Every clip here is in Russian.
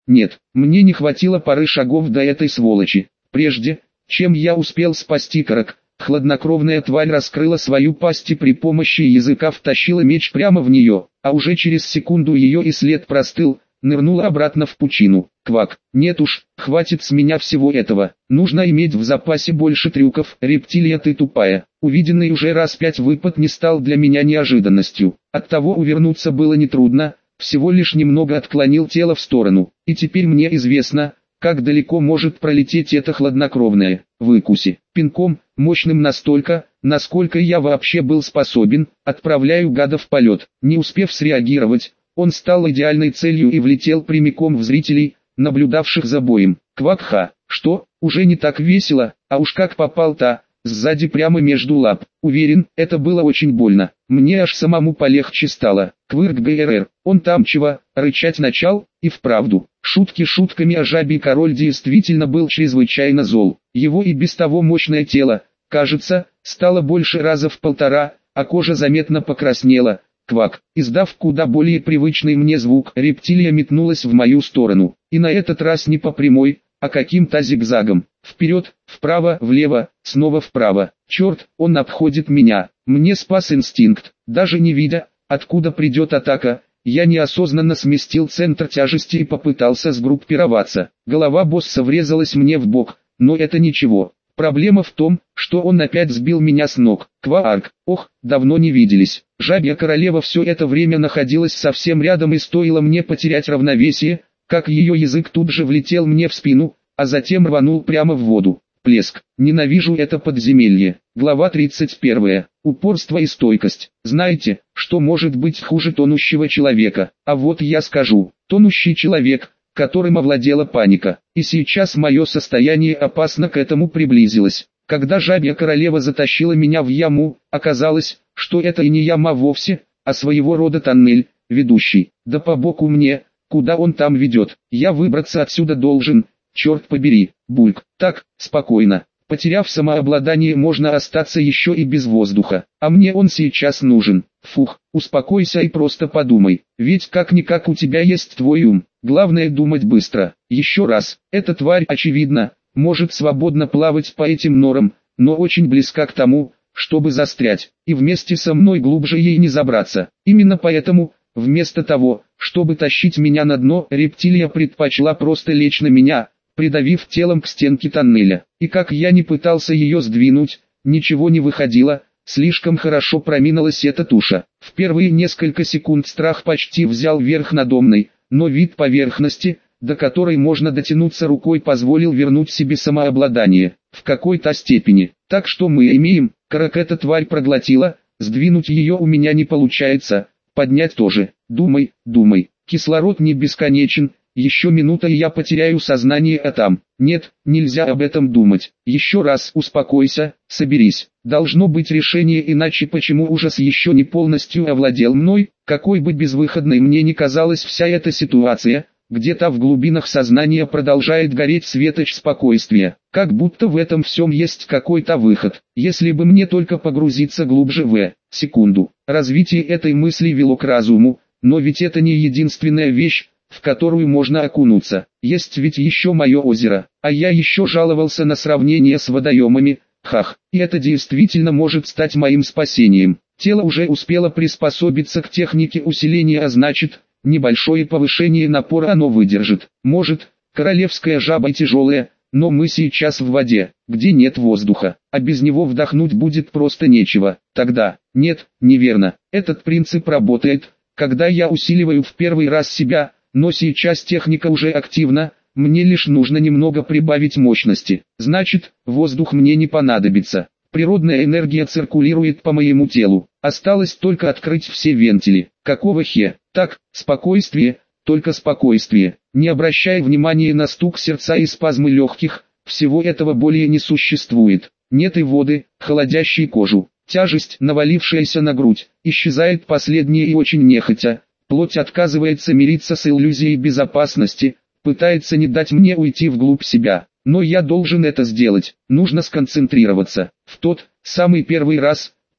Нет, мне не хватило пары шагов до этой сволочи. Прежде, чем я успел спасти Карак, хладнокровная тварь раскрыла свою пасть и при помощи языка втащила меч прямо в нее, а уже через секунду ее и след простыл, нырнула обратно в пучину. Квак, нет уж, хватит с меня всего этого, нужно иметь в запасе больше трюков. Рептилия, ты тупая. Увиденный уже раз 5 выпад не стал для меня неожиданностью, оттого увернуться было нетрудно, всего лишь немного отклонил тело в сторону, и теперь мне известно, как далеко может пролететь это хладнокровное. Выкуси, пинком, мощным настолько, насколько я вообще был способен, отправляю гада в полет. Не успев среагировать, он стал идеальной целью и влетел прямиком в зрителей, наблюдавших за боем. Квакха, что, уже не так весело, а уж как попал-то, сзади прямо между лап. Уверен, это было очень больно. Мне аж самому полегче стало. Квырк ГРР, он там чего, рычать начал, и вправду. Шутки шутками, а жабий король действительно был чрезвычайно зол. Его и без того мощное тело, кажется, стало больше раза в 1,5, а кожа заметно покраснела. Квак, издав куда более привычный мне звук, рептилия метнулась в мою сторону. И на этот раз не по прямой, а каким-то зигзагом. Вперед, вправо, влево, снова вправо. Черт, он обходит меня. Мне спас инстинкт. Даже не видя, откуда придет атака, я неосознанно сместил центр тяжести и попытался сгруппироваться. Голова босса врезалась мне в бок, но это ничего. Проблема в том, что он опять сбил меня с ног. Кваарк, ох, давно не виделись. Жабья королева все это время находилась совсем рядом, и стоило мне потерять равновесие, как ее язык тут же влетел мне в спину, а затем рванул прямо в воду. Плеск. Ненавижу это подземелье. Глава 31. Упорство и стойкость. Знаете, что может быть хуже тонущего человека? А вот я скажу. Тонущий человек, которым овладела паника. И сейчас мое состояние опасно к этому приблизилось. Когда жабья королева затащила меня в яму, оказалось, что это и не яма вовсе, а своего рода тоннель, ведущий. Да по боку мне, куда он там ведет. Я выбраться отсюда должен, черт побери. Бульк. Так, спокойно. Потеряв самообладание, можно остаться еще и без воздуха. А мне он сейчас нужен. Фух, успокойся и просто подумай. Ведь как-никак у тебя есть твой ум. Главное думать быстро. Еще раз, эта тварь, очевидно, может свободно плавать по этим норам, но очень близка к тому, чтобы застрять, и вместе со мной глубже ей не забраться. Именно поэтому, вместо того, чтобы тащить меня на дно, рептилия предпочла просто лечь на меня, придавив телом к стенке тоннеля. И как я не пытался ее сдвинуть, ничего не выходило, слишком хорошо проминалась эта туша. В первые несколько секунд страх почти взял верх надо мной, но вид поверхности, до которой можно дотянуться рукой, позволил вернуть себе самообладание, в какой-то степени. Так что мы имеем, Карак эта тварь проглотила, сдвинуть ее у меня не получается, поднять тоже. Думай, думай, кислород не бесконечен, еще минута и я потеряю сознание, а там, нет, нельзя об этом думать. Еще раз успокойся, соберись. Должно быть решение, иначе почему ужас еще не полностью овладел мной? Какой бы безвыходной мне ни казалась вся эта ситуация, где-то в глубинах сознания продолжает гореть светоч спокойствия. Как будто в этом всем есть какой-то выход. Если бы мне только погрузиться глубже в секунду. Развитие этой мысли вело к разуму, но ведь это не единственная вещь, в которую можно окунуться. Есть ведь еще мое озеро, а я еще жаловался на сравнение с водоемами. Хах, и это действительно может стать моим спасением. Тело уже успело приспособиться к технике усиления, а значит, небольшое повышение напора оно выдержит. Может, королевская жаба тяжелая, но мы сейчас в воде, где нет воздуха, а без него вдохнуть будет просто нечего. Тогда, нет, неверно, этот принцип работает, когда я усиливаю в первый раз себя, но сейчас техника уже активна, мне лишь нужно немного прибавить мощности. Значит, воздух мне не понадобится. Природная энергия циркулирует по моему телу. Осталось только открыть все вентили. Какого хе? Так, спокойствие, только спокойствие. Не обращай внимания на стук сердца и спазмы легких, всего этого более не существует. Нет и воды, холодящей кожу. Тяжесть, навалившаяся на грудь, исчезает последняя и очень нехотя. Плоть отказывается мириться с иллюзией безопасности, пытается не дать мне уйти вглубь себя. Но я должен это сделать, нужно сконцентрироваться. В тот, самый первый раз,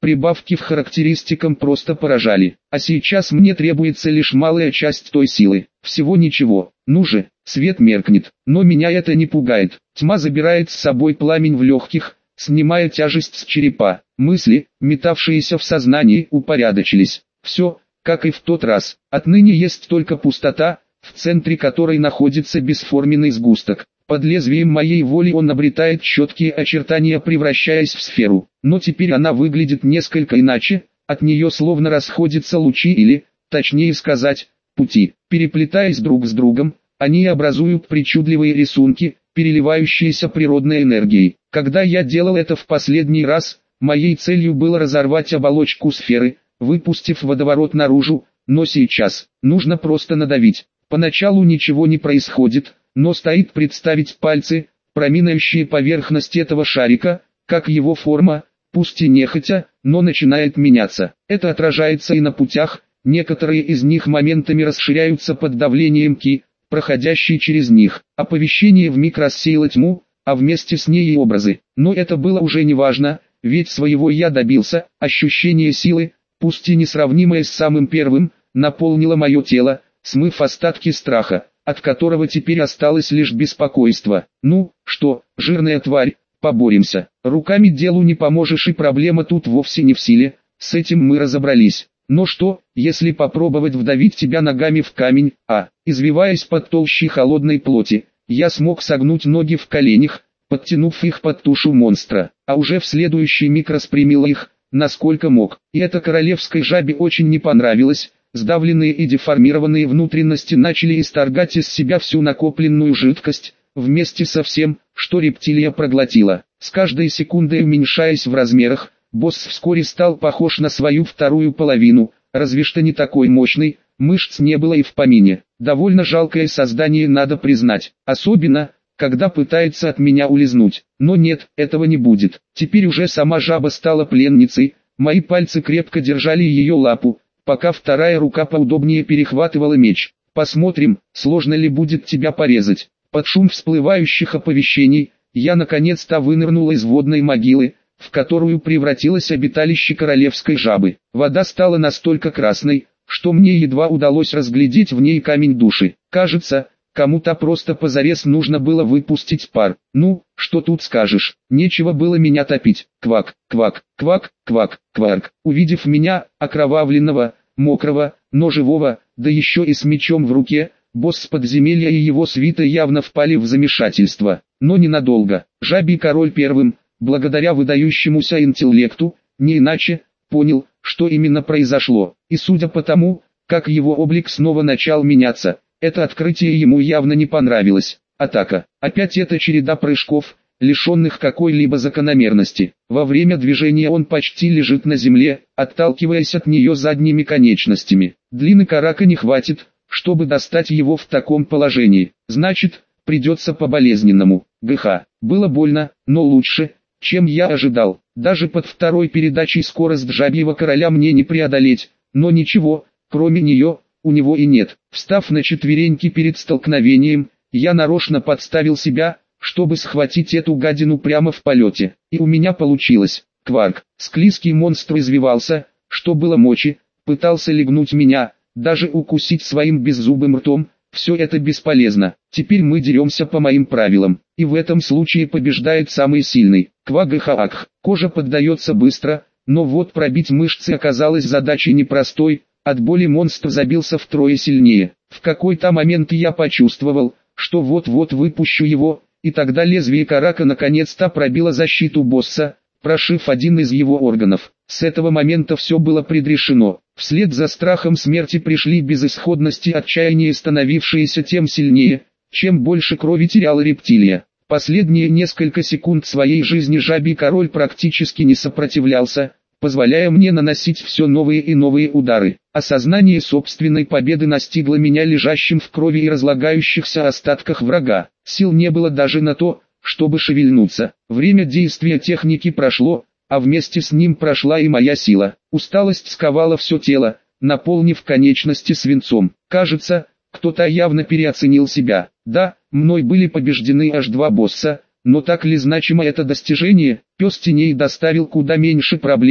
Прибавки в характеристикам просто поражали. А сейчас мне требуется лишь малая часть той силы. Всего ничего. Ну же, свет меркнет. Но меня это не пугает. Тьма забирает с собой пламень в легких, снимая тяжесть с черепа. Мысли, метавшиеся в сознании, упорядочились. Все, как и в тот раз. Отныне есть только пустота, в центре которой находится бесформенный сгусток. Под лезвием моей воли он обретает четкие очертания, превращаясь в сферу. Но теперь она выглядит несколько иначе, от нее словно расходятся лучи или, точнее сказать, пути. Переплетаясь друг с другом, они образуют причудливые рисунки, переливающиеся природной энергией. Когда я делал это в последний раз, моей целью было разорвать оболочку сферы, выпустив водоворот наружу, но сейчас нужно просто надавить. Поначалу ничего не происходит, но стоит представить пальцы, проминающие поверхность этого шарика, как его форма, пусть и нехотя, но начинает меняться. Это отражается и на путях, некоторые из них моментами расширяются под давлением ки, проходящей через них. Оповещение вмиг рассеяло тьму, а вместе с ней и образы. Но это было уже не важно, ведь своего я добился. Ощущение силы, пусть и несравнимое с самым первым, наполнило мое тело, смыв остатки страха, от которого теперь осталось лишь беспокойство. Ну, что, жирная тварь, поборемся. Руками делу не поможешь, и проблема тут вовсе не в силе, с этим мы разобрались. Но что, если попробовать вдавить тебя ногами в камень, извиваясь под толщей холодной плоти, я смог согнуть ноги в коленях, подтянув их под тушу монстра, а уже в следующий миг распрямил их, насколько мог. И это королевской жабе очень не понравилось. Сдавленные и деформированные внутренности начали исторгать из себя всю накопленную жидкость, вместе со всем, что рептилия проглотила. С каждой секундой уменьшаясь в размерах, босс вскоре стал похож на свою вторую половину, разве что не такой мощный, мышц не было и в помине. Довольно жалкое создание, надо признать, особенно, когда пытается от меня улизнуть. Но нет, этого не будет. Теперь уже сама жаба стала пленницей, мои пальцы крепко держали ее лапу, пока вторая рука поудобнее перехватывала меч. Посмотрим, сложно ли будет тебя порезать. Под шум всплывающих оповещений, я наконец-то вынырнул из водной могилы, в которую превратилось обиталище королевской жабы. Вода стала настолько красной, что мне едва удалось разглядеть в ней камень души. Кажется, кому-то просто позарез нужно было выпустить пар. Ну, что тут скажешь, нечего было меня топить. Квак, квак, квак, квак, кварк. Увидев меня, окровавленного, мокрого, но живого, да еще и с мечом в руке, босс подземелья и его свита явно впали в замешательство. Но ненадолго. Жабий король первым, благодаря выдающемуся интеллекту, не иначе, понял, что именно произошло. И судя по тому, как его облик снова начал меняться, это открытие ему явно не понравилось. Атака. Опять эта череда прыжков, лишенных какой-либо закономерности. Во время движения он почти лежит на земле, отталкиваясь от нее задними конечностями. Длины карака не хватит, чтобы достать его в таком положении. Значит, придется по-болезненному. ГХ. Было больно, но лучше, чем я ожидал. Даже под второй передачей скорость жабьего короля мне не преодолеть, но ничего, кроме нее, у него и нет. Встав на четвереньки перед столкновением, я нарочно подставил себя, чтобы схватить эту гадину прямо в полете. И у меня получилось. Кварк. Склизкий монстр извивался, что было мочи, пытался легнуть меня, даже укусить своим беззубым ртом. Все это бесполезно. Теперь мы деремся по моим правилам. И в этом случае побеждает самый сильный. Квагахаак. Кожа поддается быстро, но вот пробить мышцы оказалось задачей непростой. От боли монстр забился втрое сильнее. В какой-то момент я почувствовал, что вот-вот выпущу его, и тогда лезвие карака наконец-то пробило защиту босса, прошив один из его органов. С этого момента все было предрешено. Вслед за страхом смерти пришли безысходность и отчаяние, становившиеся тем сильнее, чем больше крови теряла рептилия. Последние несколько секунд своей жизни жабий король практически не сопротивлялся, позволяя мне наносить все новые и новые удары. Осознание собственной победы настигло меня лежащим в крови и разлагающихся остатках врага. Сил не было даже на то, чтобы шевельнуться. Время действия техники прошло, а вместе с ним прошла и моя сила. Усталость сковала все тело, наполнив конечности свинцом. Кажется, кто-то явно переоценил себя. Да, мной были побеждены аж 2 босса, но так ли значимо это достижение? Пес теней доставил куда меньше проблем,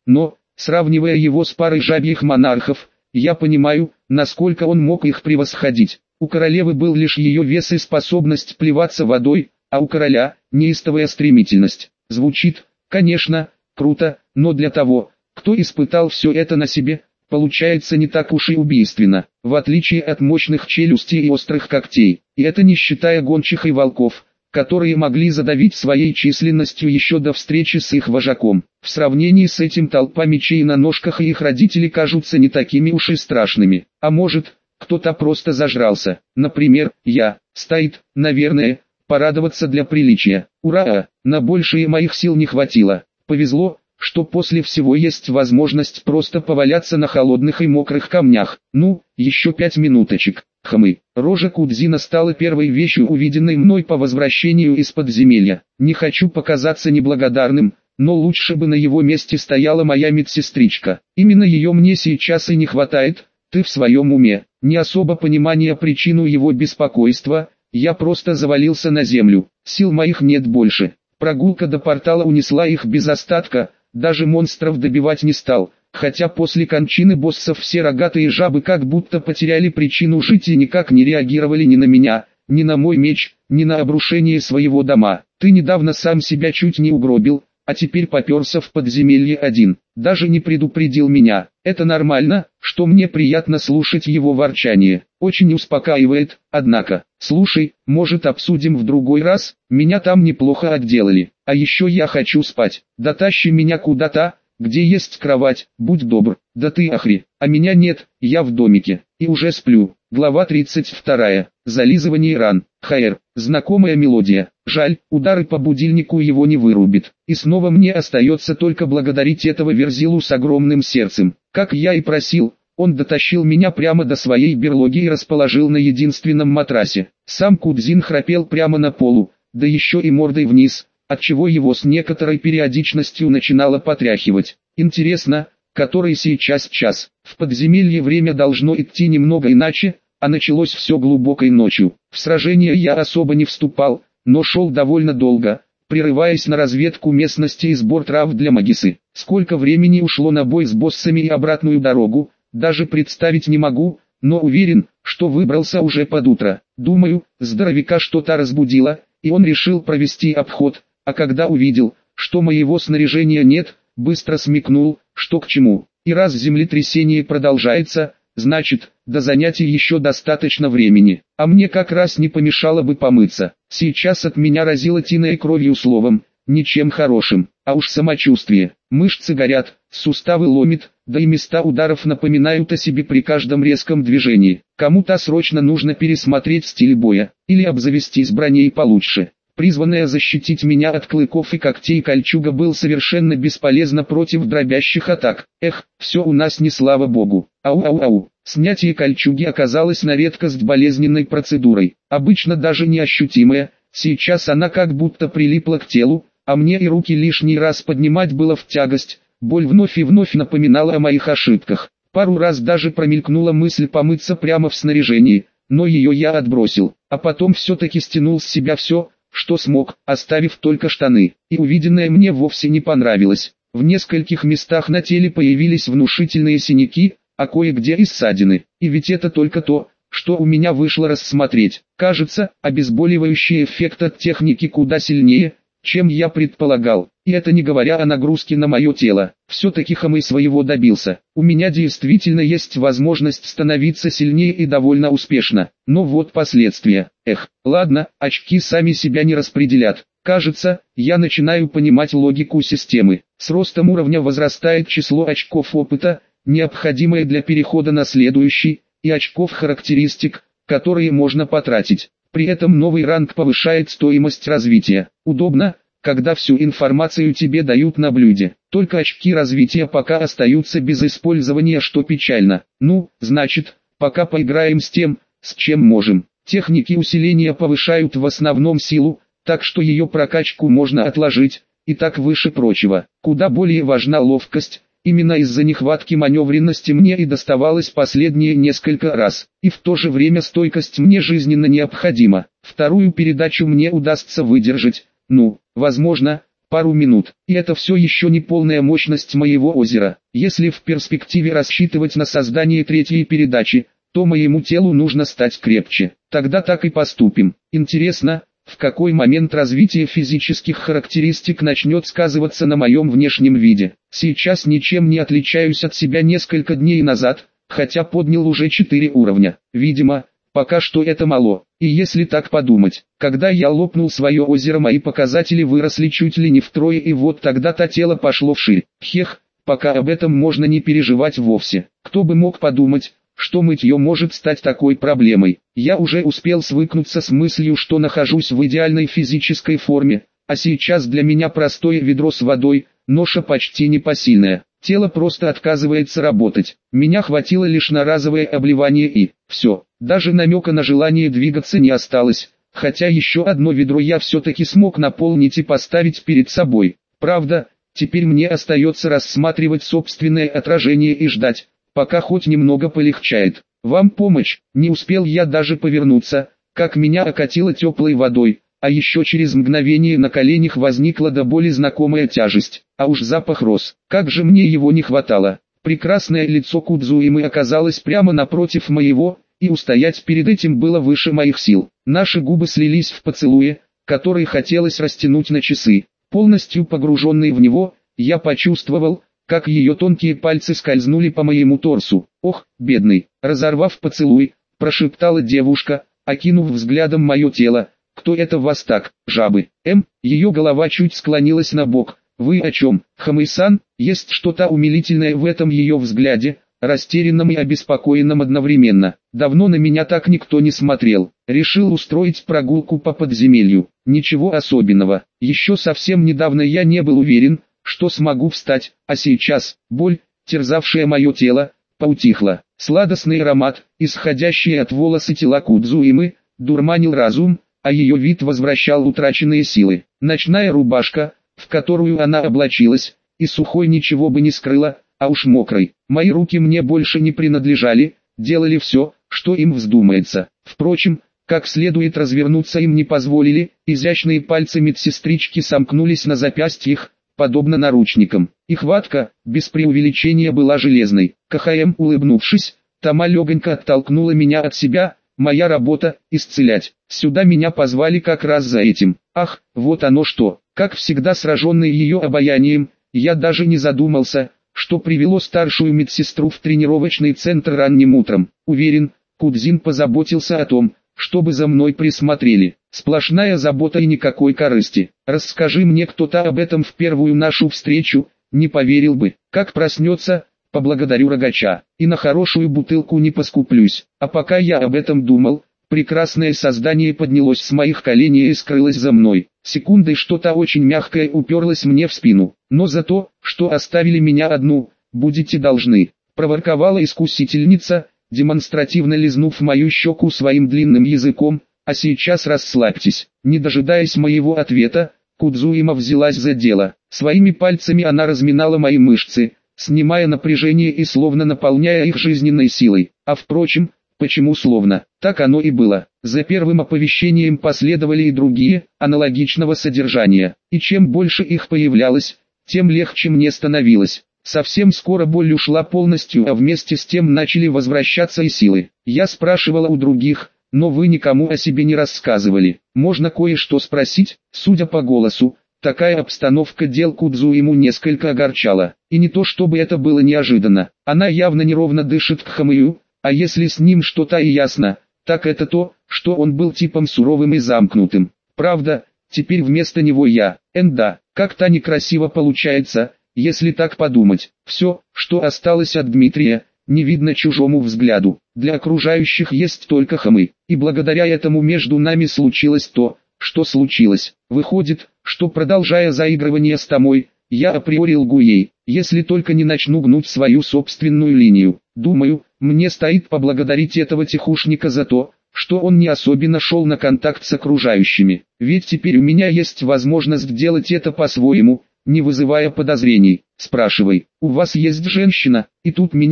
но, сравнивая его с парой жабьих монархов, я понимаю, насколько он мог их превосходить. У королевы был лишь ее вес и способность плеваться водой, а у короля – неистовая стремительность. Звучит, конечно, круто, но для того, кто испытал все это на себе, получается не так уж и убийственно, в отличие от мощных челюстей и острых когтей. И это не считая гончих и волков, которые могли задавить своей численностью еще до встречи с их вожаком. В сравнении с этим толпа мечей на ножках и их родители кажутся не такими уж и страшными. А может, кто-то просто зажрался. Например, я. Стоит, наверное, порадоваться для приличия. Ура! На большее моих сил не хватило. Повезло, что после всего есть возможность просто поваляться на холодных и мокрых камнях. Ну, еще 5 минуточек. Хмы. Рожа Кудзина стала первой вещью, увиденной мной по возвращению из подземелья. Не хочу показаться неблагодарным, но лучше бы на его месте стояла моя медсестричка. Именно ее мне сейчас и не хватает. Ты в своем уме? Не особо понимая причину его беспокойства, я просто завалился на землю. Сил моих нет больше. Прогулка до портала унесла их без остатка, даже монстров добивать не стал. Хотя после кончины боссов все рогатые жабы как будто потеряли причину жить и никак не реагировали ни на меня, ни на мой меч, ни на обрушение своего дома. Ты недавно сам себя чуть не угробил, а теперь попёрся в подземелье один. Даже не предупредил меня. Это нормально, что мне приятно слушать его ворчание. Очень успокаивает, однако. Слушай, может обсудим в другой раз? Меня там неплохо отделали. А еще я хочу спать. Дотащи меня куда-то, где есть кровать, будь добр. Да ты охри, а меня нет, я в домике, и уже сплю. Глава 32. Зализывание ран. Хайр. Знакомая мелодия. Жаль, удары по будильнику его не вырубит. И снова мне остается только благодарить этого верзилу с огромным сердцем. Как я и просил, он дотащил меня прямо до своей берлоги и расположил на единственном матрасе. Сам Кудзин храпел прямо на полу, да еще и мордой вниз, отчего его с некоторой периодичностью начинало потряхивать. Интересно, который сейчас час? В подземелье время должно идти немного иначе, а началось все глубокой ночью. В сражение я особо не вступал, но шел довольно долго, прерываясь на разведку местности и сбор трав для магисы. Сколько времени ушло на бой с боссами и обратную дорогу, даже представить не могу, но уверен, что выбрался уже под утро. Думаю, здоровяка что-то разбудило, и он решил провести обход, а когда увидел, что моего снаряжения нет, быстро смекнул, что к чему. И раз землетрясение продолжается, значит, до занятий еще достаточно времени. А мне как раз не помешало бы помыться. Сейчас от меня разило тиной кровью, словом, ничем хорошим. А уж самочувствие. Мышцы горят, суставы ломит, да и места ударов напоминают о себе при каждом резком движении. Кому-то срочно нужно пересмотреть стиль боя, или обзавестись броней получше. Призванная защитить меня от клыков и когтей кольчуга был совершенно бесполезна против дробящих атак. Эх, все у нас не слава богу. Ау-ау-ау. Снятие кольчуги оказалось на редкость болезненной процедурой. Обычно даже неощутимая, сейчас она как будто прилипла к телу, а мне и руки лишний раз поднимать было в тягость. Боль вновь и вновь напоминала о моих ошибках. Пару раз даже промелькнула мысль помыться прямо в снаряжении, но ее я отбросил. А потом все-таки стянул с себя все, что смог, оставив только штаны. И увиденное мне вовсе не понравилось. В нескольких местах на теле появились внушительные синяки, а кое-где и ссадины. И ведь это только то, что у меня вышло рассмотреть. Кажется, обезболивающий эффект от техники куда сильнее, чем я предполагал. И это не говоря о нагрузке на мое тело. Все-таки Хамэй своего добился. У меня действительно есть возможность становиться сильнее и довольно успешно. Но вот последствия. Эх, ладно, очки сами себя не распределят. Кажется, я начинаю понимать логику системы. С ростом уровня возрастает число очков опыта, необходимое для перехода на следующий, и очков характеристик, которые можно потратить. При этом новый ранг повышает стоимость развития. Удобно, когда всю информацию тебе дают на блюде. Только очки развития пока остаются без использования, что печально. Ну, значит, пока поиграем с тем, с чем можем. Техники усиления повышают в основном силу, так что ее прокачку можно отложить, и так выше прочего. Куда более важна ловкость. Именно из-за нехватки маневренности мне и доставалось последние несколько раз. И в то же время стойкость мне жизненно необходима. Вторую передачу мне удастся выдержать. Ну, возможно, пару минут. И это все еще не полная мощность моего озера. Если в перспективе рассчитывать на создание третьей передачи, то моему телу нужно стать крепче. Тогда так и поступим. Интересно, в какой момент развитие физических характеристик начнет сказываться на моем внешнем виде. Сейчас ничем не отличаюсь от себя несколько дней назад, хотя поднял уже 4 уровня. Видимо, пока что это мало. И если так подумать, когда я лопнул свое озеро, мои показатели выросли чуть ли не втрое, и вот тогда-то тело пошло вширь. Хех, пока об этом можно не переживать вовсе. Кто бы мог подумать, что мытье может стать такой проблемой. Я уже успел свыкнуться с мыслью, что нахожусь в идеальной физической форме, а сейчас для меня простое ведро с водой, ноша почти непосильная. Тело просто отказывается работать. Меня хватило лишь на разовое обливание и все. Даже намека на желание двигаться не осталось, хотя еще одно ведро я все-таки смог наполнить и поставить перед собой. Правда, теперь мне остается рассматривать собственное отражение и ждать, пока хоть немного полегчает. Вам помощь. Не успел я даже повернуться, как меня окатило теплой водой, а еще через мгновение на коленях возникла до боли знакомая тяжесть, а уж запах роз. Как же мне его не хватало. Прекрасное лицо Кудзуимы оказалось прямо напротив моего, и устоять перед этим было выше моих сил. Наши губы слились в поцелуе, который хотелось растянуть на часы. Полностью погруженный в него, я почувствовал, как ее тонкие пальцы скользнули по моему торсу. «Ох, бедный!» Разорвав поцелуй, прошептала девушка, окинув взглядом мое тело. «Кто это вас так, жабы?» Ее голова чуть склонилась на бок. «Вы о чем, Хамэй-сан?» Есть что-то умилительное в этом ее взгляде, растерянном и обеспокоенном одновременно. Давно на меня так никто не смотрел. Решил устроить прогулку по подземелью. Ничего особенного. Еще совсем недавно я не был уверен, что смогу встать, а сейчас боль, терзавшая мое тело, поутихла. Сладостный аромат, исходящий от волос и тела Кудзуимы, дурманил разум, а ее вид возвращал утраченные силы. Ночная рубашка, в которую она облачилась, и сухой ничего бы не скрыла, а уж мокрой. Мои руки мне больше не принадлежали, делали все, что им вздумается. Впрочем, как следует развернуться им не позволили, изящные пальцы медсестрички сомкнулись на запястьях, подобно наручникам. И хватка, без преувеличения, была железной. Улыбнувшись, Тома легонько оттолкнула меня от себя. Моя работа – исцелять. Сюда меня позвали как раз за этим. Ах, вот оно что. Как всегда, сраженный ее обаянием, я даже не задумался, что привело старшую медсестру в тренировочный центр ранним утром. Уверен, Кудзин позаботился о том, чтобы за мной присмотрели. Сплошная забота и никакой корысти. Расскажи мне кто-то об этом в первую нашу встречу, не поверил бы. Как проснется, поблагодарю рогача, и на хорошую бутылку не поскуплюсь. А пока я об этом думал, прекрасное создание поднялось с моих коленей и скрылось за мной. Секундой что-то очень мягкое уперлось мне в спину. Но за то, что оставили меня одну, будете должны. Проворковала искусительница, демонстративно лизнув мою щеку своим длинным языком. А сейчас расслабьтесь. Не дожидаясь моего ответа, Кудзуима взялась за дело. Своими пальцами она разминала мои мышцы, снимая напряжение и словно наполняя их жизненной силой. А впрочем, почему словно? Так оно и было. За первым оповещением последовали и другие, аналогичного содержания. И чем больше их появлялось, тем легче мне становилось. Совсем скоро боль ушла полностью, а вместе с тем начали возвращаться и силы. Я спрашивала у других, но вы никому о себе не рассказывали. Можно кое-что спросить? Судя по голосу, такая обстановка дел Кудзуиму несколько огорчала. И не то чтобы это было неожиданно. Она явно неровно дышит к Хамэю, а если с ним что-то и ясно, так это то, что он был типом суровым и замкнутым. Правда, теперь вместо него я. Да, как-то некрасиво получается, если так подумать. Все, что осталось от Дмитрия, не видно чужому взгляду. Для окружающих есть только Хамэй. И благодаря этому между нами случилось то, что случилось. Выходит, что продолжая заигрывание с Томой, я априори лгу ей, если только не начну гнуть свою собственную линию. Думаю, мне стоит поблагодарить этого тихушника за то, что он не особенно шел на контакт с окружающими. Ведь теперь у меня есть возможность делать это по-своему, не вызывая подозрений. Спрашивай, у вас есть женщина? И тут меня,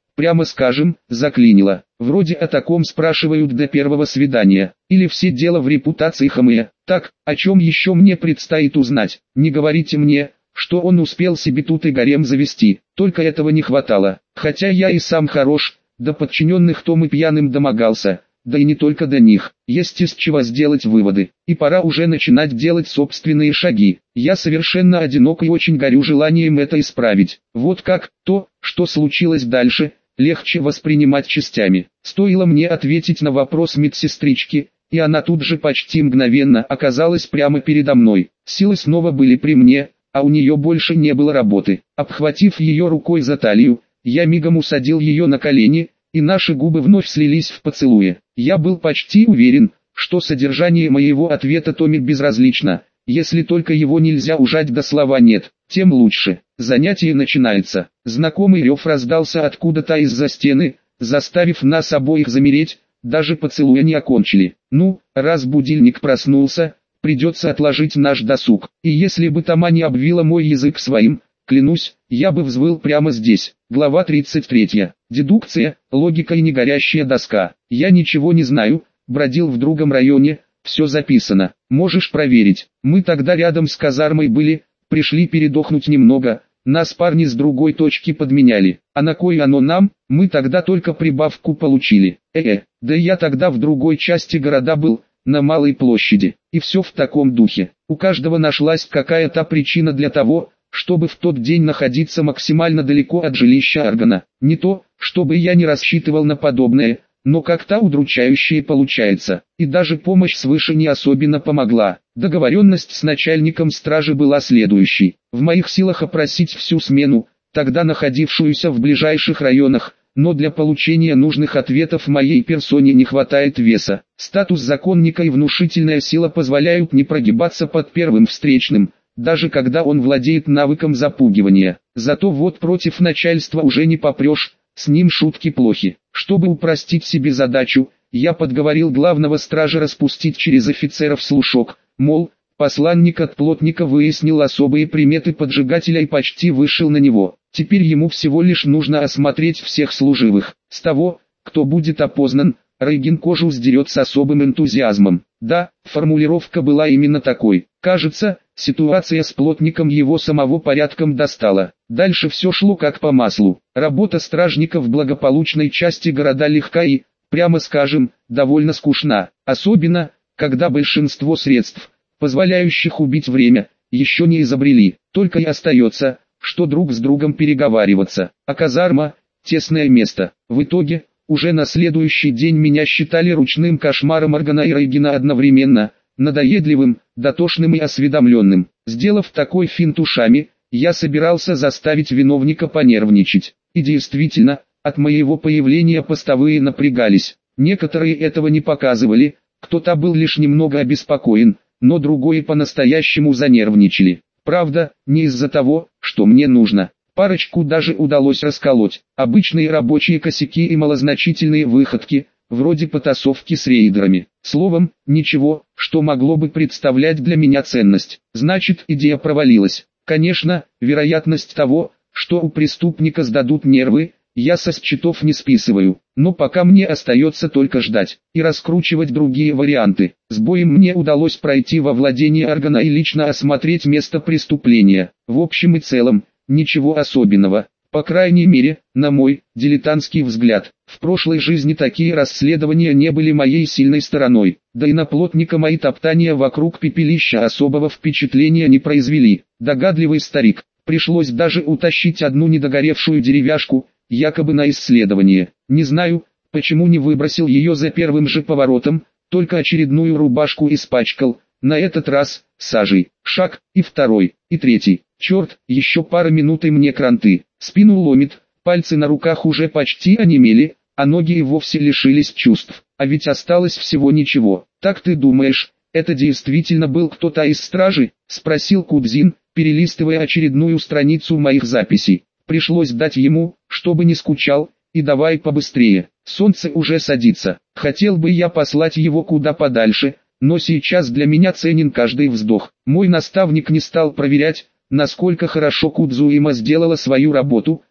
прямо скажем, заклинило. Вроде о таком спрашивают до первого свидания. Или все дело в репутации Хамея. Так, о чем еще мне предстоит узнать? Не говорите мне, что он успел себе тут и гарем завести. Только этого не хватало. Хотя я и сам хорош, до подчиненных том и пьяным домогался. Да и не только до них, есть из чего сделать выводы, и пора уже начинать делать собственные шаги. Я совершенно одинок и очень горю желанием это исправить. Вот как, то, что случилось дальше, легче воспринимать частями. Стоило мне ответить на вопрос медсестрички, и она тут же почти мгновенно оказалась прямо передо мной. Силы снова были при мне, а у нее больше не было работы. Обхватив ее рукой за талию, я мигом усадил ее на колени, и наши губы вновь слились в поцелуе. Я был почти уверен, что содержание моего ответа Томе безразлично, если только его нельзя ужать до слова «нет», тем лучше. Занятие начинается. Знакомый рев раздался откуда-то из-за стены, заставив нас обоих замереть, даже поцелуя не окончили. Ну, раз будильник проснулся, придется отложить наш досуг. И если бы Тома не обвила мой язык своим, клянусь, я бы взвыл прямо здесь. Глава 33. Дедукция, логика и негорящая доска. Я ничего не знаю, бродил в другом районе, все записано. Можешь проверить. Мы тогда рядом с казармой были, пришли передохнуть немного, нас парни с другой точки подменяли. А на кой оно нам, мы тогда только прибавку получили. Да я тогда в другой части города был, на Малой площади. И все в таком духе. У каждого нашлась какая-то причина для того, чтобы в тот день находиться максимально далеко от жилища Аргана. Не то, чтобы я не рассчитывал на подобное, но как-то удручающе получается. И даже помощь свыше не особенно помогла. Договоренность с начальником стражи была следующей. В моих силах опросить всю смену, тогда находившуюся в ближайших районах, но для получения нужных ответов моей персоне не хватает веса. Статус законника и внушительная сила позволяют не прогибаться под первым встречным, даже когда он владеет навыком запугивания. Зато вот против начальства уже не попрешь, с ним шутки плохи. Чтобы упростить себе задачу, я подговорил главного стража распустить через офицеров слушок, мол, посланник от плотника выяснил особые приметы поджигателя и почти вышел на него. Теперь ему всего лишь нужно осмотреть всех служивых. С того, кто будет опознан, Рейгин кожу сдерет с особым энтузиазмом. Да, формулировка была именно такой. Кажется, ситуация с плотником его самого порядком достала. Дальше все шло как по маслу. Работа стражника в благополучной части города легка и, прямо скажем, довольно скучна. Особенно, когда большинство средств, позволяющих убить время, еще не изобрели. Только и остается, что друг с другом переговариваться. А казарма – тесное место. В итоге, уже на следующий день меня считали ручным кошмаром Аргана и Рейгина одновременно, надоедливым, дотошным и осведомленным. Сделав такой финт ушами, я собирался заставить виновника понервничать. И действительно, от моего появления постовые напрягались. Некоторые этого не показывали, кто-то был лишь немного обеспокоен, но другие по-настоящему занервничали. Правда, не из-за того, что мне нужно. Парочку даже удалось расколоть. Обычные рабочие косяки и малозначительные выходки, вроде потасовки с рейдерами. Словом, ничего, что могло бы представлять для меня ценность. Значит, идея провалилась. Конечно, вероятность того, что у преступника сдадут нервы, я со счетов не списываю. Но пока мне остается только ждать и раскручивать другие варианты. С боем мне удалось пройти во владение Аргана и лично осмотреть место преступления. В общем и целом, ничего особенного, по крайней мере, на мой дилетантский взгляд. В прошлой жизни такие расследования не были моей сильной стороной, да и на плотника мои топтания вокруг пепелища особого впечатления не произвели. Догадливый старик, пришлось даже утащить одну недогоревшую деревяшку, якобы на исследование. Не знаю, почему не выбросил ее за первым же поворотом, только очередную рубашку испачкал, на этот раз сажей. Шаг, и второй, и третий. Черт, еще пара минут и мне кранты. Спину ломит, пальцы на руках уже почти онемели, а ноги и вовсе лишились чувств. А ведь осталось всего ничего. Так ты думаешь, это действительно был кто-то из стражи? Спросил Кудзин, перелистывая очередную страницу моих записей. Пришлось дать ему, чтобы не скучал, и давай побыстрее. Солнце уже садится. Хотел бы я послать его куда подальше, но сейчас для меня ценен каждый вздох. Мой наставник не стал проверять, насколько хорошо Кудзуима сделала свою работу,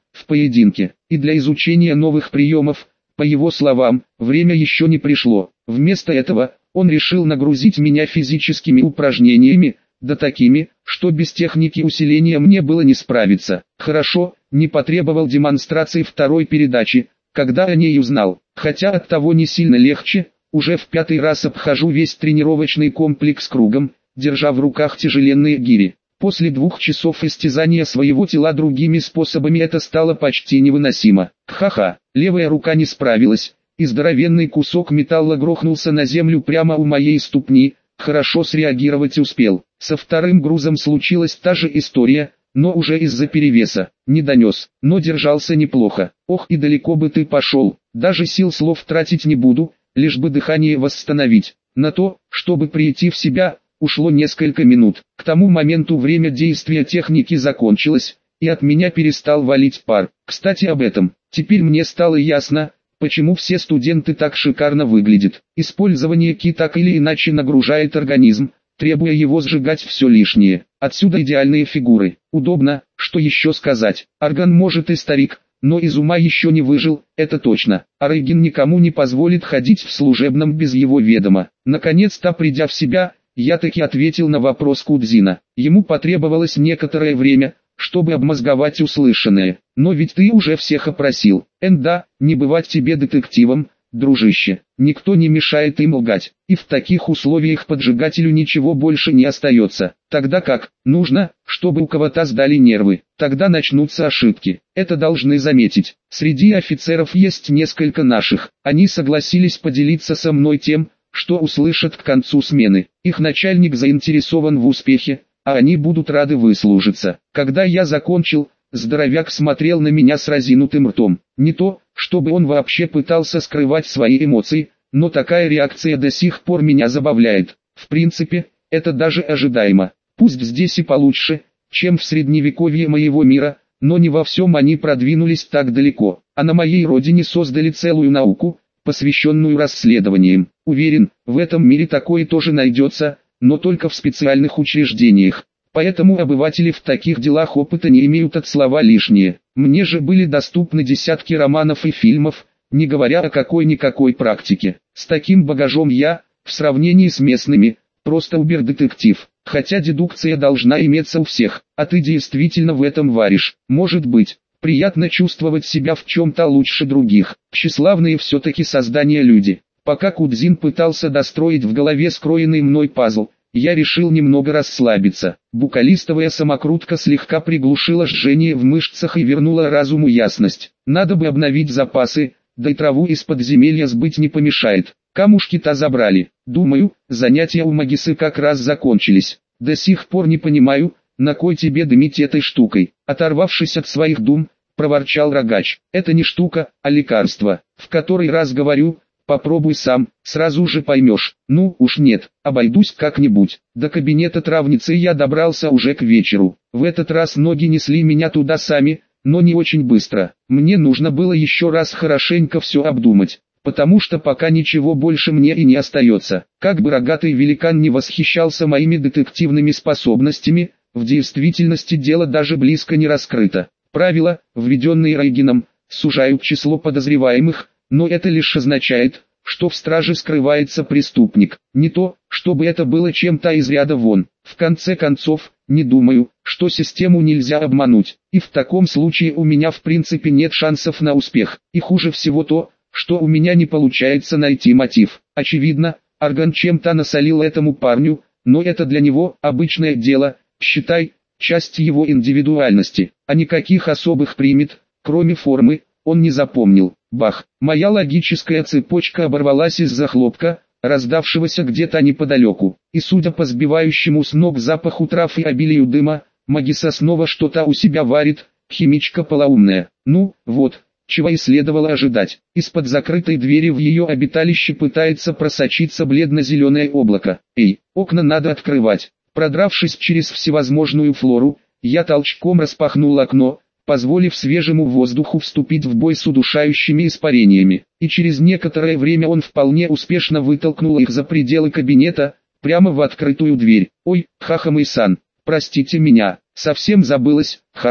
в поединке, и для изучения новых приемов, по его словам, время еще не пришло. Вместо этого, он решил нагрузить меня физическими упражнениями, да такими, что без техники усиления мне было не справиться. Хорошо, не потребовал демонстрации второй передачи, когда о ней узнал, хотя от того не сильно легче. Уже в 5-й раз обхожу весь тренировочный комплекс кругом, держа в руках тяжеленные гири. После 2 часов истязания своего тела другими способами это стало почти невыносимо. Ха-ха, левая рука не справилась, и здоровенный кусок металла грохнулся на землю прямо у моей ступни. Хорошо среагировать успел. Со вторым грузом случилась та же история, но уже из-за перевеса. Не донес, но держался неплохо. Ох, и далеко бы ты пошел, даже сил слов тратить не буду, лишь бы дыхание восстановить. На то, чтобы прийти в себя, ушло несколько минут. К тому моменту время действия техники закончилось, и от меня перестал валить пар. Кстати об этом, теперь мне стало ясно, почему все студенты так шикарно выглядят. Использование ки так или иначе нагружает организм, требуя его сжигать все лишнее. Отсюда идеальные фигуры. Удобно, что еще сказать. Орган может и старик, но из ума еще не выжил, это точно. А Рейгин никому не позволит ходить в служебном без его ведома. Наконец-то придя в себя, я таки ответил на вопрос Кудзина. Ему потребовалось некоторое время, чтобы обмозговать услышанное. Но ведь ты уже всех опросил. Да, не бывать тебе детективом, дружище. Никто не мешает им лгать. И в таких условиях поджигателю ничего больше не остается. Тогда как, нужно, чтобы у кого-то сдали нервы. Тогда начнутся ошибки. Это должны заметить. Среди офицеров есть несколько наших. Они согласились поделиться со мной тем, что услышат к концу смены. Их начальник заинтересован в успехе, а они будут рады выслужиться. Когда я закончил, здоровяк смотрел на меня с разинутым ртом. Не то, чтобы он вообще пытался скрывать свои эмоции, но такая реакция до сих пор меня забавляет. В принципе, это даже ожидаемо. Пусть здесь и получше, чем в средневековье моего мира, но не во всем они продвинулись так далеко. А на моей родине создали целую науку, посвященную расследованиям. Уверен, в этом мире такое тоже найдется, но только в специальных учреждениях. Поэтому обыватели в таких делах опыта не имеют от слова лишнее. Мне же были доступны десятки романов и фильмов, не говоря о какой-никакой практике. С таким багажом я, в сравнении с местными, просто убер-детектив. Хотя дедукция должна иметься у всех, а ты действительно в этом варишь. Может быть, приятно чувствовать себя в чем-то лучше других. Тщеславные все-таки создания люди. Пока Кудзин пытался достроить в голове скроенный мной пазл, я решил немного расслабиться. Букалистовая самокрутка слегка приглушила жжение в мышцах и вернула разуму ясность. Надо бы обновить запасы, да и траву из подземелья сбыть не помешает. Камушки-то забрали. Думаю, занятия у магисы как раз закончились. До сих пор не понимаю, на кой тебе дымить этой штукой. Оторвавшись от своих дум, проворчал рогач. Это не штука, а лекарство. В который раз говорю, попробуй сам, сразу же поймешь. Ну уж нет, обойдусь как-нибудь. До кабинета травницы я добрался уже к вечеру. В этот раз ноги несли меня туда сами, но не очень быстро. Мне нужно было еще раз хорошенько все обдумать, потому что пока ничего больше мне и не остается. Как бы рогатый великан не восхищался моими детективными способностями, в действительности дело даже близко не раскрыто. Правила, введенные Рейгином, сужают число подозреваемых, но это лишь означает, что в страже скрывается преступник. Не то, чтобы это было чем-то из ряда вон. В конце концов, не думаю, что систему нельзя обмануть. И в таком случае у меня в принципе нет шансов на успех. И хуже всего то, что у меня не получается найти мотив. Очевидно, Орган чем-то насолил этому парню, но это для него обычное дело, считай, часть его индивидуальности, а никаких особых примет, кроме формы, он не запомнил. Бах! Моя логическая цепочка оборвалась из-за хлопка, раздавшегося где-то неподалеку. И судя по сбивающему с ног запаху трав и обилию дыма, магиса снова что-то у себя варит, химичка полоумная. Ну, вот, чего и следовало ожидать. Из-под закрытой двери в ее обиталище пытается просочиться бледно-зеленое облако. Эй, окна надо открывать. Продравшись через всевозможную флору, я толчком распахнул окно, позволив свежему воздуху вступить в бой с удушающими испарениями. И через некоторое время он вполне успешно вытолкнул их за пределы кабинета, прямо в открытую дверь. Ой, Хахамэй-сан, простите меня, совсем забылась, ха-ха.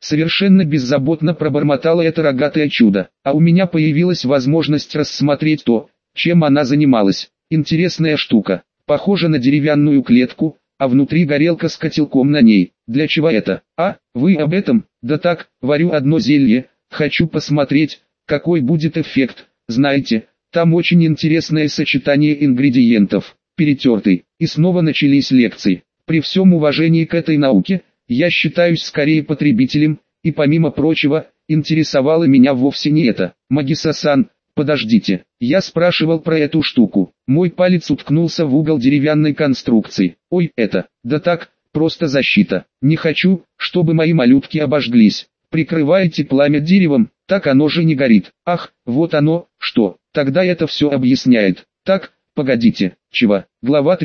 Совершенно беззаботно пробормотало это рогатое чудо, а у меня появилась возможность рассмотреть то, чем она занималась. Интересная штука, похожа на деревянную клетку, а внутри горелка с котелком на ней. Для чего это? А, вы об этом? Да так, варю одно зелье, хочу посмотреть, какой будет эффект. Знаете, там очень интересное сочетание ингредиентов. Перетертый. И снова начались лекции. При всем уважении к этой науке, я считаюсь скорее потребителем, и помимо прочего, интересовало меня вовсе не это. Магиса-сан, подождите, я спрашивал про эту штуку. Мой палец уткнулся в угол деревянной конструкции. Ой, это, да так, просто защита. Не хочу, чтобы мои малютки обожглись. Прикрываете пламя деревом, так оно же не горит. Ах, вот оно, что, тогда это все объясняет. Так, погодите, чего? Глава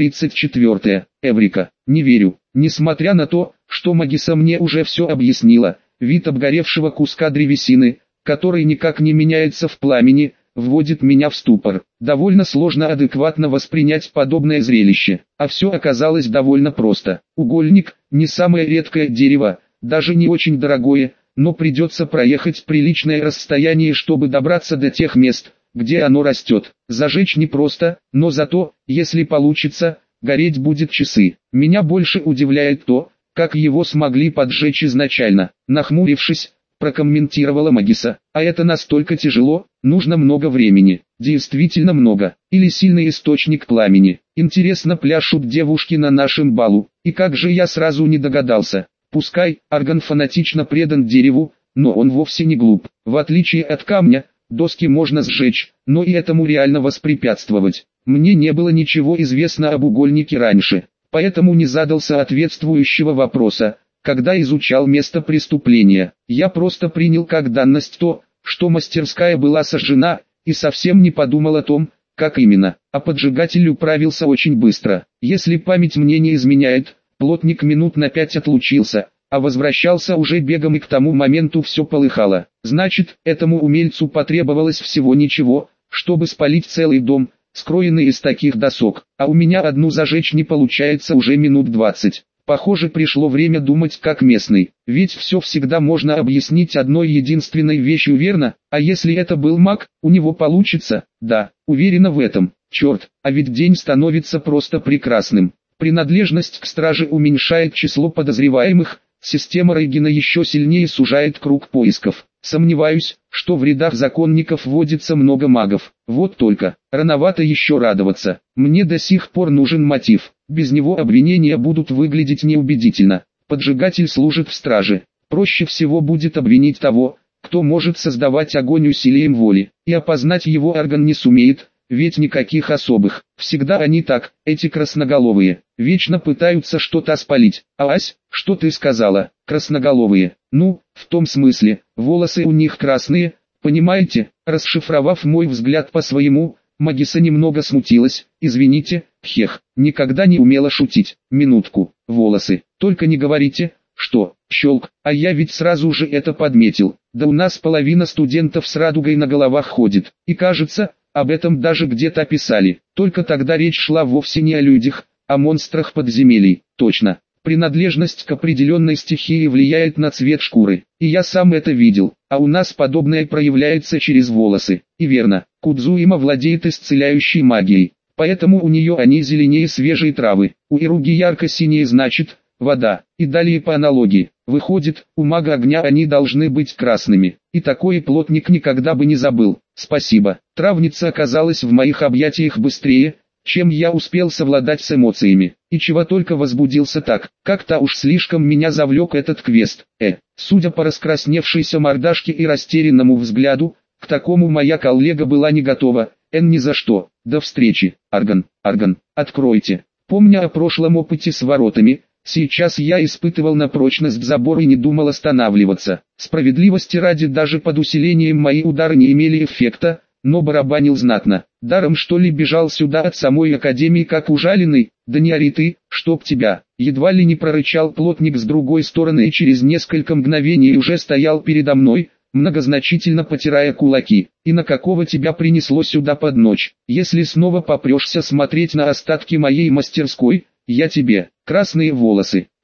34. Эврика. Не верю. Несмотря на то, что Магиса мне уже все объяснила, вид обгоревшего куска древесины, который никак не меняется в пламени, вводит меня в ступор. Довольно сложно адекватно воспринять подобное зрелище, а все оказалось довольно просто. Угольник – не самое редкое дерево, даже не очень дорогое, но придется проехать приличное расстояние, чтобы добраться до тех мест, где оно растет. Зажечь непросто, но зато, если получится, гореть будет часы. Меня больше удивляет то, как его смогли поджечь изначально. Нахмурившись, прокомментировала Магиса. А это настолько тяжело, нужно много времени. Действительно много. Или сильный источник пламени. Интересно, пляшут девушки на нашем балу. И как же я сразу не догадался. Пускай Арган фанатично предан дереву, но он вовсе не глуп. В отличие от камня, доски можно сжечь, но и этому реально воспрепятствовать. Мне не было ничего известно об угольнике раньше, поэтому не задал соответствующего вопроса. Когда изучал место преступления, я просто принял как данность то, что мастерская была сожжена, и совсем не подумал о том, как именно. А поджигатель управился очень быстро. Если память мне не изменяет, плотник минут на 5 отлучился, а возвращался уже бегом, и к тому моменту все полыхало. Значит, этому умельцу потребовалось всего ничего, чтобы спалить целый дом, скроенный из таких досок, а у меня одну зажечь не получается уже минут 20. Похоже, пришло время думать как местный, ведь все всегда можно объяснить одной единственной вещью, верно? А если это был маг, у него получится? Да, уверена в этом. Черт, а ведь день становится просто прекрасным. Принадлежность к страже уменьшает число подозреваемых, система Рейгена еще сильнее сужает круг поисков. Сомневаюсь, что в рядах законников водится много магов. Вот только, рановато еще радоваться. Мне до сих пор нужен мотив. Без него обвинения будут выглядеть неубедительно. Поджигатель служит в страже. Проще всего будет обвинить того, кто может создавать огонь усилием воли. И опознать его Арган не сумеет, ведь никаких особых. Всегда они так, эти красноголовые. Вечно пытаются что-то спалить. Ась, что ты сказала? Красноголовые. Ну, в том смысле, волосы у них красные, понимаете? Расшифровав мой взгляд по-своему, Магиса немного смутилась. Извините, хех, никогда не умела шутить. Минутку, волосы, только не говорите, что, щелк, а я ведь сразу же это подметил. Да у нас половина студентов с радугой на головах ходит, и кажется, об этом даже где-то писали. Только тогда речь шла вовсе не о людях, а монстрах подземелий. Точно. Принадлежность к определенной стихии влияет на цвет шкуры, и я сам это видел, а у нас подобное проявляется через волосы. И верно, Кудзуима владеет исцеляющей магией, поэтому у нее они зеленее свежей травы, у Ируги ярко-синие, значит, вода, и далее по аналогии. Выходит, у мага огня они должны быть красными, и такой плотник никогда бы не забыл. Спасибо, травница оказалась в моих объятиях быстрее, чем я успел совладать с эмоциями, и чего только возбудился так, как-то уж слишком меня завлек этот квест. Судя по раскрасневшейся мордашке и растерянному взгляду, к такому моя коллега была не готова. Ни за что. До встречи, Арган, откройте. Помня о прошлом опыте с воротами, сейчас я испытывал на прочность забор и не думал останавливаться. Справедливости ради, даже под усилением мои удары не имели эффекта, но барабанил знатно. Даром что ли бежал сюда от самой академии как ужаленный? Да не ори ты, чтоб тебя. Едва ли не прорычал плотник с другой стороны и через несколько мгновений уже стоял передо мной, многозначительно потирая кулаки. И на какого тебя принесло сюда под ночь? Если снова попрешься смотреть на остатки моей мастерской, я тебе. Красные волосы,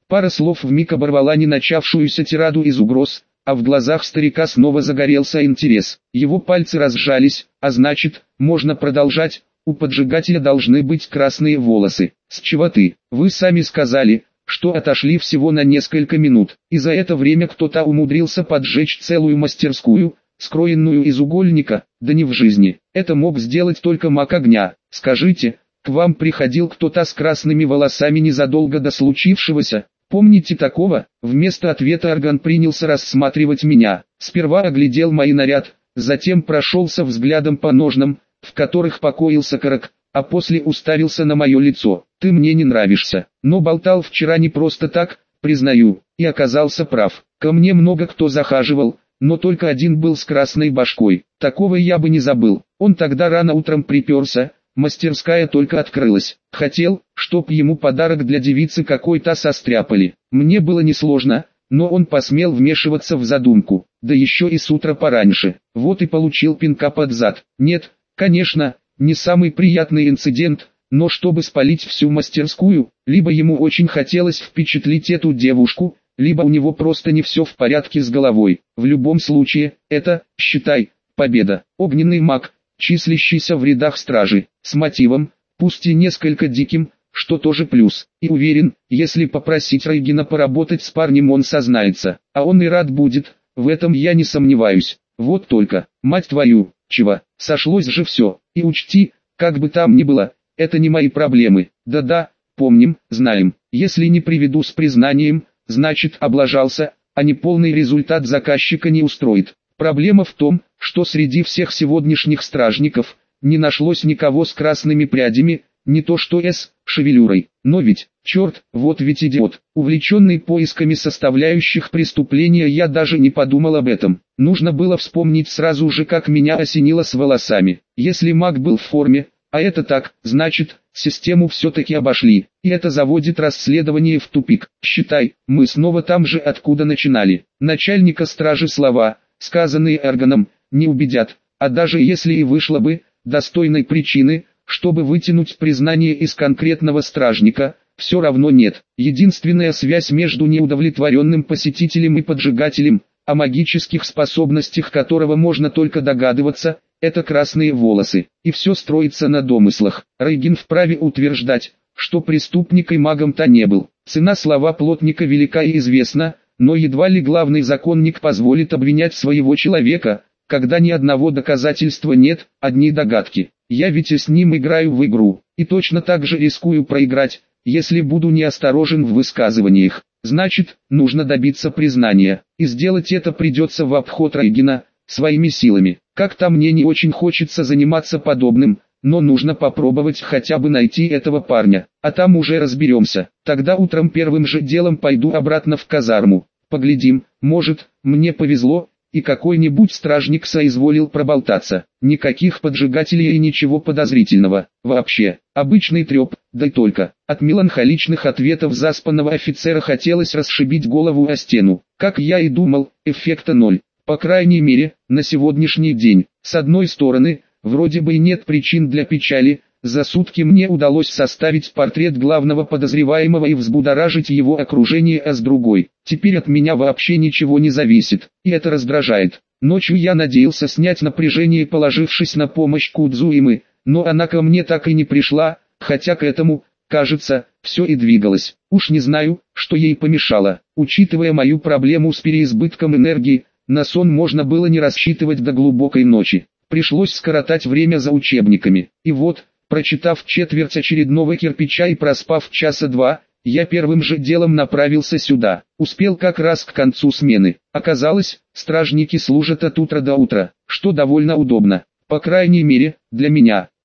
Пара слов вмиг оборвала не начавшуюся тираду из угроз, а в глазах старика снова загорелся интерес. Его пальцы разжались, а значит, можно продолжать. У поджигателя должны быть красные волосы. С чего ты? Вы сами сказали, что отошли всего на несколько минут, и за это время кто-то умудрился поджечь целую мастерскую, скроенную из угольника. Да не в жизни. Это мог сделать только маг огня. Скажите, к вам приходил кто-то с красными волосами незадолго до случившегося? Помните такого? Вместо ответа Арган принялся рассматривать меня. Сперва оглядел мой наряд, затем прошелся взглядом по ножнам, в которых покоился Карак, а после уставился на мое лицо. Ты мне не нравишься, но болтал вчера не просто так, признаю, и оказался прав. Ко мне много кто захаживал, но только один был с красной башкой. Такого я бы не забыл. Он тогда рано утром приперся, мастерская только открылась. Хотел, чтоб ему подарок для девицы какой-то состряпали. Мне было несложно, но он посмел вмешиваться в задумку, да еще и с утра пораньше. Вот и получил пинка под зад. Нет, конечно, не самый приятный инцидент, но чтобы спалить всю мастерскую, либо ему очень хотелось впечатлить эту девушку, либо у него просто не все в порядке с головой. В любом случае, это, считай, победа. Огненный маг, числящийся в рядах стражи, с мотивом, пусть и несколько диким, что тоже плюс. И уверен, если попросить Рейгена поработать с парнем, он сознается, а он и рад будет, в этом я не сомневаюсь. Вот только, мать твою, чего, сошлось же все. И учти, как бы там ни было, это не мои проблемы. Да-да, помним, знаем. Если не приведу с признанием, значит облажался, а неполный результат заказчика не устроит. Проблема в том, что среди всех сегодняшних стражников не нашлось никого с красными прядями, не то что с шевелюрой. Но ведь, черт, вот ведь идиот. Увлеченный поисками составляющих преступления, я даже не подумал об этом. Нужно было вспомнить сразу же, как меня осенило с волосами. Если маг был в форме, а это так, значит, систему все-таки обошли, и это заводит расследование в тупик. Считай, мы снова там же, откуда начинали. Начальника стражи слова, сказанные Арганом, не убедят, а даже если и вышло бы, достойной причины, чтобы вытянуть признание из конкретного стражника, все равно нет. Единственная связь между неудовлетворенным посетителем и поджигателем, о магических способностях которого можно только догадываться, это красные волосы. И все строится на домыслах. Рейген вправе утверждать, что преступник и магом-то не был. Цена слова плотника велика и известна, но едва ли главный законник позволит обвинять своего человека, когда ни одного доказательства нет, одни догадки. Я ведь и с ним играю в игру, и точно так же рискую проиграть, если буду неосторожен в высказываниях. Значит, нужно добиться признания, и сделать это придется в обход Рейгена, своими силами. Как-то мне не очень хочется заниматься подобным, но нужно попробовать хотя бы найти этого парня, а там уже разберемся. Тогда утром первым же делом пойду обратно в казарму. Поглядим, может, мне повезло, и какой-нибудь стражник соизволил проболтаться. Никаких поджигателей и ничего подозрительного. Вообще, обычный треп, да и только. От меланхоличных ответов заспанного офицера хотелось расшибить голову о стену. Как я и думал, эффекта ноль. По крайней мере, на сегодняшний день. С одной стороны, вроде бы и нет причин для печали. За сутки мне удалось составить портрет главного подозреваемого и взбудоражить его окружение, а с другой, теперь от меня вообще ничего не зависит, и это раздражает. Ночью я надеялся снять напряжение, положившись на помощь Кудзуимы, но она ко мне так и не пришла, хотя к этому, кажется, все и двигалось. Уж не знаю, что ей помешало. Учитывая мою проблему с переизбытком энергии, на сон можно было не рассчитывать до глубокой ночи. Пришлось скоротать время за учебниками. И вот, прочитав четверть очередного кирпича и проспав часа два, я первым же делом направился сюда. Успел как раз к концу смены. Оказалось, стражники служат от утра до утра, что довольно удобно. По крайней мере, для меня.